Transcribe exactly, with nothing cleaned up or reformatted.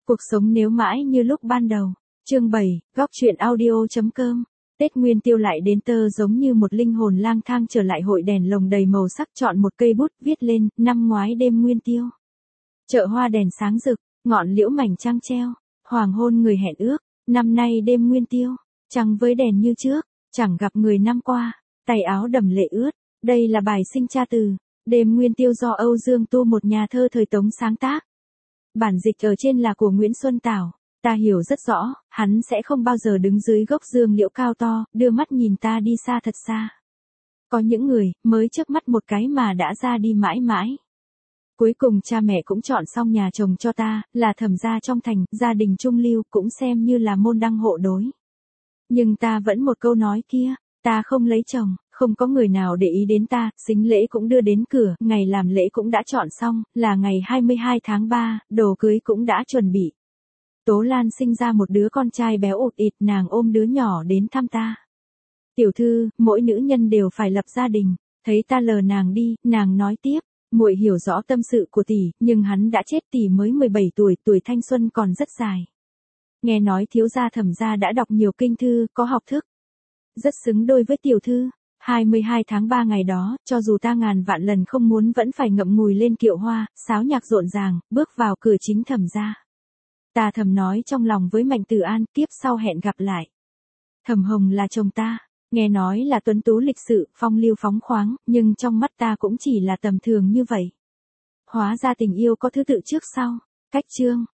Cuộc sống nếu mãi như lúc ban đầu. Chương bảy, góc truyện audio.com. Tết Nguyên Tiêu lại đến tơ giống như một linh hồn lang thang trở lại hội đèn lồng đầy màu sắc, chọn một cây bút viết lên, năm ngoái đêm Nguyên Tiêu. Chợ hoa đèn sáng rực, ngọn liễu mảnh trăng treo, hoàng hôn người hẹn ước, năm nay đêm Nguyên Tiêu, trăng với đèn như trước, chẳng gặp người năm qua, tay áo đầm lệ ướt. Đây là bài sinh cha từ, đêm Nguyên Tiêu do Âu Dương Tu, một nhà thơ thời Tống sáng tác. Bản dịch ở trên là của Nguyễn Xuân Tảo. Ta hiểu rất rõ, hắn sẽ không bao giờ đứng dưới gốc dương liễu cao to, đưa mắt nhìn ta đi xa thật xa. Có những người, mới trước mắt một cái mà đã ra đi mãi mãi. Cuối cùng cha mẹ cũng chọn xong nhà chồng cho ta, là thẩm gia trong thành, gia đình trung lưu, cũng xem như là môn đăng hộ đối. Nhưng ta vẫn một câu nói kia, ta không lấy chồng, không có người nào để ý đến ta, sính lễ cũng đưa đến cửa, ngày làm lễ cũng đã chọn xong, là ngày hai mươi hai tháng ba, đồ cưới cũng đã chuẩn bị. Tố Lan sinh ra một đứa con trai béo ụt ịt, nàng ôm đứa nhỏ đến thăm ta. Tiểu thư, mỗi nữ nhân đều phải lập gia đình, thấy ta lờ nàng đi, nàng nói tiếp, muội hiểu rõ tâm sự của tỷ, nhưng hắn đã chết, tỷ mới mười bảy tuổi, tuổi thanh xuân còn rất dài. Nghe nói thiếu gia thẩm gia đã đọc nhiều kinh thư, có học thức. Rất xứng đôi với tiểu thư. hai mươi hai tháng ba ngày đó, cho dù ta ngàn vạn lần không muốn vẫn phải ngậm ngùi lên kiệu hoa, sáo nhạc rộn ràng, bước vào cửa chính thẩm gia. Ta thầm nói trong lòng với Mạnh Tử An, kiếp sau hẹn gặp lại. Thẩm Hồng là chồng ta, nghe nói là tuấn tú lịch sự, phong lưu phóng khoáng, nhưng trong mắt ta cũng chỉ là tầm thường như vậy. Hóa ra tình yêu có thứ tự trước sau. Cách chương,